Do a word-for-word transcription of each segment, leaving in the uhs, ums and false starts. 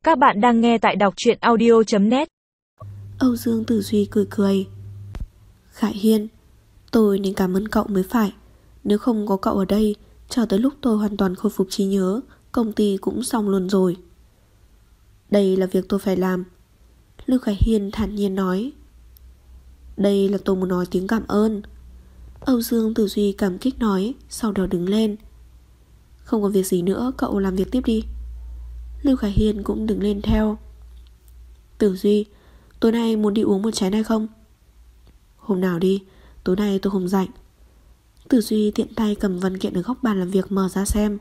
Các bạn đang nghe tại đọc truyện audio chấm net. Âu Dương Tử Duy cười cười. Khải Hiên, tôi nên cảm ơn cậu mới phải. Nếu không có cậu ở đây, chờ tới lúc tôi hoàn toàn khôi phục trí nhớ, công ty cũng xong luôn rồi. Đây là việc tôi phải làm, Lưu Khải Hiên thản nhiên nói. Đây là tôi muốn nói tiếng cảm ơn, Âu Dương Tử Duy cảm kích nói, sau đó đứng lên. Không có việc gì nữa, cậu làm việc tiếp đi. Lưu Khải Hiên cũng đứng lên theo. Tử Duy, tối nay muốn đi uống một chén hay không? Hôm nào đi, tối nay tôi không rảnh. Tử Duy tiện tay cầm văn kiện ở góc bàn làm việc mở ra xem.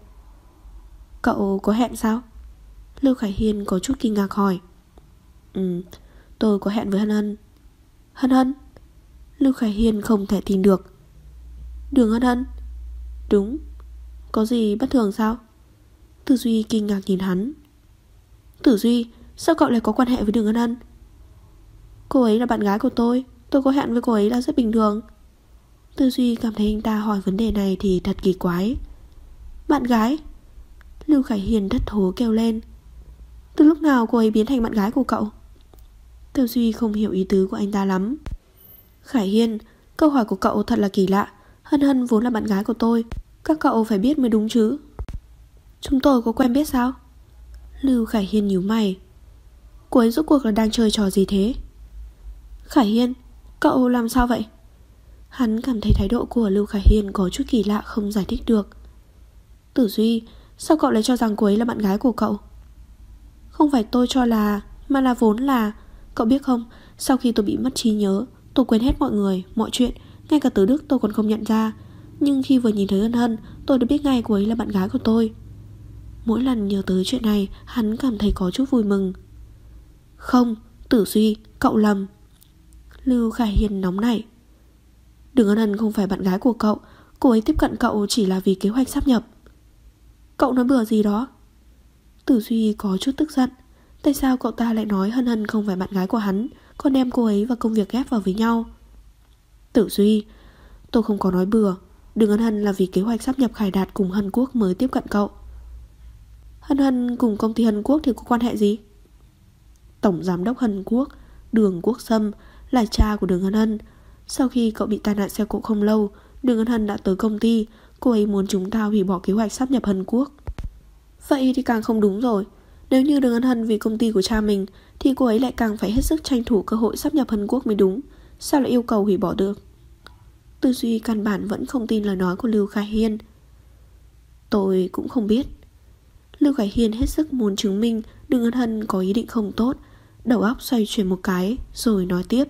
Cậu có hẹn sao? Lưu Khải Hiên có chút kinh ngạc hỏi. Ừ, tôi có hẹn với Hân Hân. Hân Hân? Lưu Khải Hiên không thể tin được. Đường Hân Hân? Đúng. Có gì bất thường sao? Tử Duy kinh ngạc nhìn hắn. Tử Duy, sao cậu lại có quan hệ với Đường Hân Hân? Cô ấy là bạn gái của tôi, tôi có hẹn với cô ấy là rất bình thường. Tử Duy cảm thấy anh ta hỏi vấn đề này thì thật kỳ quái. Bạn gái? Lưu Khải Hiên thất thố kêu lên. Từ lúc nào cô ấy biến thành bạn gái của cậu? Tử Duy không hiểu ý tứ của anh ta lắm. Khải Hiên, câu hỏi của cậu thật là kỳ lạ. Hân Hân vốn là bạn gái của tôi, các cậu phải biết mới đúng chứ. Chúng tôi có quen biết sao? Lưu Khải Hiên nhíu mày. Cô ấy rốt cuộc là đang chơi trò gì thế? Khải Hiên, cậu làm sao vậy? Hắn cảm thấy thái độ của Lưu Khải Hiên có chút kỳ lạ không giải thích được. Tử Duy, sao cậu lại cho rằng cô ấy là bạn gái của cậu? Không phải tôi cho là, mà là vốn là. Cậu biết không, sau khi tôi bị mất trí nhớ, tôi quên hết mọi người, mọi chuyện, ngay cả Từ Đức tôi còn không nhận ra. Nhưng khi vừa nhìn thấy Hân Hân, tôi đã biết ngay cô ấy là bạn gái của tôi. Mỗi lần nhớ tới chuyện này, hắn cảm thấy có chút vui mừng. Không, Tử Duy, cậu lầm. Lưu Khải Hiên nóng nảy. Đường Hân Hân không phải bạn gái của cậu, cô ấy tiếp cận cậu chỉ là vì kế hoạch sáp nhập. Cậu nói bừa gì đó? Tử Duy có chút tức giận. Tại sao cậu ta lại nói Hân Hân không phải bạn gái của hắn, còn đem cô ấy và công việc ghép vào với nhau? Tử Duy, tôi không có nói bừa. Đường Hân Hân là vì kế hoạch sáp nhập Khải Đạt cùng Hân Quốc mới tiếp cận cậu. Hân Hân cùng công ty Hân Quốc thì có quan hệ gì? Tổng giám đốc Hân Quốc, Đường Quốc Sâm, là cha của Đường Hân Hân. Sau khi cậu bị tai nạn xe cộ không lâu, Đường Hân Hân đã tới công ty. Cô ấy muốn chúng ta hủy bỏ kế hoạch sáp nhập Hân Quốc. Vậy thì càng không đúng rồi. Nếu như Đường Hân Hân vì công ty của cha mình, thì cô ấy lại càng phải hết sức tranh thủ cơ hội sáp nhập Hân Quốc mới đúng. Sao lại yêu cầu hủy bỏ được? Tư duy căn bản vẫn không tin lời nói của Lưu Khải Hiên. Tôi cũng không biết. Lưu Khải Hiên hết sức muốn chứng minh Đường Hân Hân có ý định không tốt. Đầu óc xoay chuyển một cái rồi nói tiếp.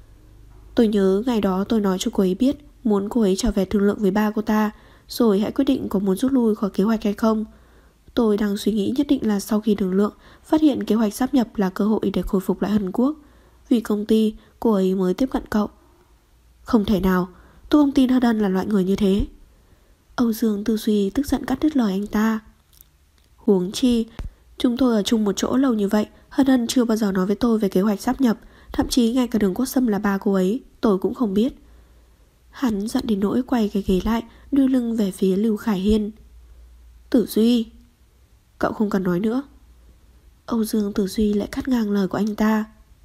Tôi nhớ ngày đó tôi nói cho cô ấy biết muốn cô ấy trở về thương lượng với ba cô ta, rồi hãy quyết định có muốn rút lui khỏi kế hoạch hay không. Tôi đang suy nghĩ nhất định là sau khi thương lượng phát hiện kế hoạch sáp nhập là cơ hội để khôi phục lại Hân Quốc. Vì công ty, cô ấy mới tiếp cận cậu. Không thể nào, tôi không tin Hân Hân là loại người như thế. Âu Dương Tư Duy tức giận cắt đứt lời anh ta. Huống chi, chúng tôi ở chung một chỗ lâu như vậy, Hân Hân chưa bao giờ nói với tôi về kế hoạch sáp nhập. Thậm chí ngay cả Đường Quốc Sâm là ba cô ấy, tôi cũng không biết. Hắn giận đến nỗi quay cái ghế lại, đưa lưng về phía Lưu Khải Hiên. Tử Duy, cậu không cần nói nữa. Âu Dương Tử Duy lại cắt ngang lời của anh ta.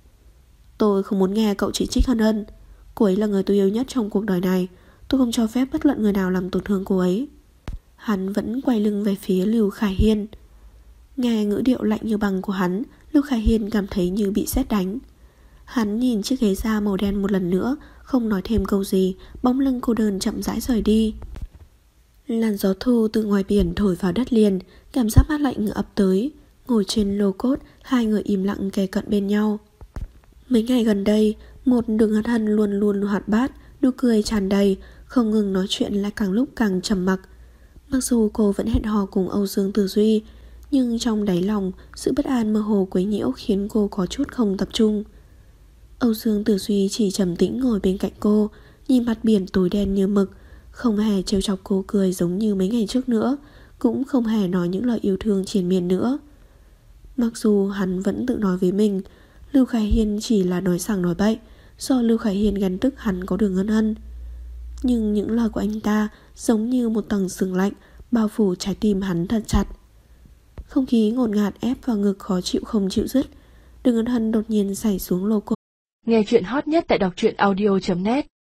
Tôi không muốn nghe cậu chỉ trích Hân Hân. Cô ấy là người tôi yêu nhất trong cuộc đời này. Tôi không cho phép bất luận người nào làm tổn thương cô ấy. Hắn vẫn quay lưng về phía Lưu Khải Hiên. Nghe ngữ điệu lạnh như băng của hắn, Lưu Khải Hiên cảm thấy như bị sét đánh. Hắn nhìn chiếc ghế da màu đen một lần nữa, không nói thêm câu gì, bóng lưng cô đơn chậm rãi rời đi. Làn gió thu từ ngoài biển thổi vào đất liền, cảm giác mát lạnh ập tới. Ngồi trên lô cốt, hai người im lặng kề cận bên nhau. Mấy ngày gần đây, một Đường Hân Hân luôn luôn hoạt bát, nụ cười tràn đầy, không ngừng nói chuyện lại càng lúc càng trầm mặc. Mặc dù cô vẫn hẹn hò cùng Âu Dương Tử Duy, nhưng trong đáy lòng, sự bất an mơ hồ quấy nhiễu khiến cô có chút không tập trung. Âu Dương Tử Duy chỉ trầm tĩnh ngồi bên cạnh cô, nhìn mặt biển tối đen như mực, không hề trêu chọc cô cười giống như mấy ngày trước nữa, cũng không hề nói những lời yêu thương triền miên nữa. Mặc dù hắn vẫn tự nói với mình, Lưu Khải Hiên chỉ là nói sằng nói bậy, do Lưu Khải Hiên ghen tức hắn có Đường Hân Hân. Nhưng những lời của anh ta giống như một tầng sương lạnh bao phủ trái tim hắn thật chặt. Không khí ngột ngạt ép vào ngực khó chịu không chịu dứt. Đường Ân Hân đột nhiên xảy xuống lô cốt. Nghe chuyện hot nhất tại đọc truyện audio chấm net.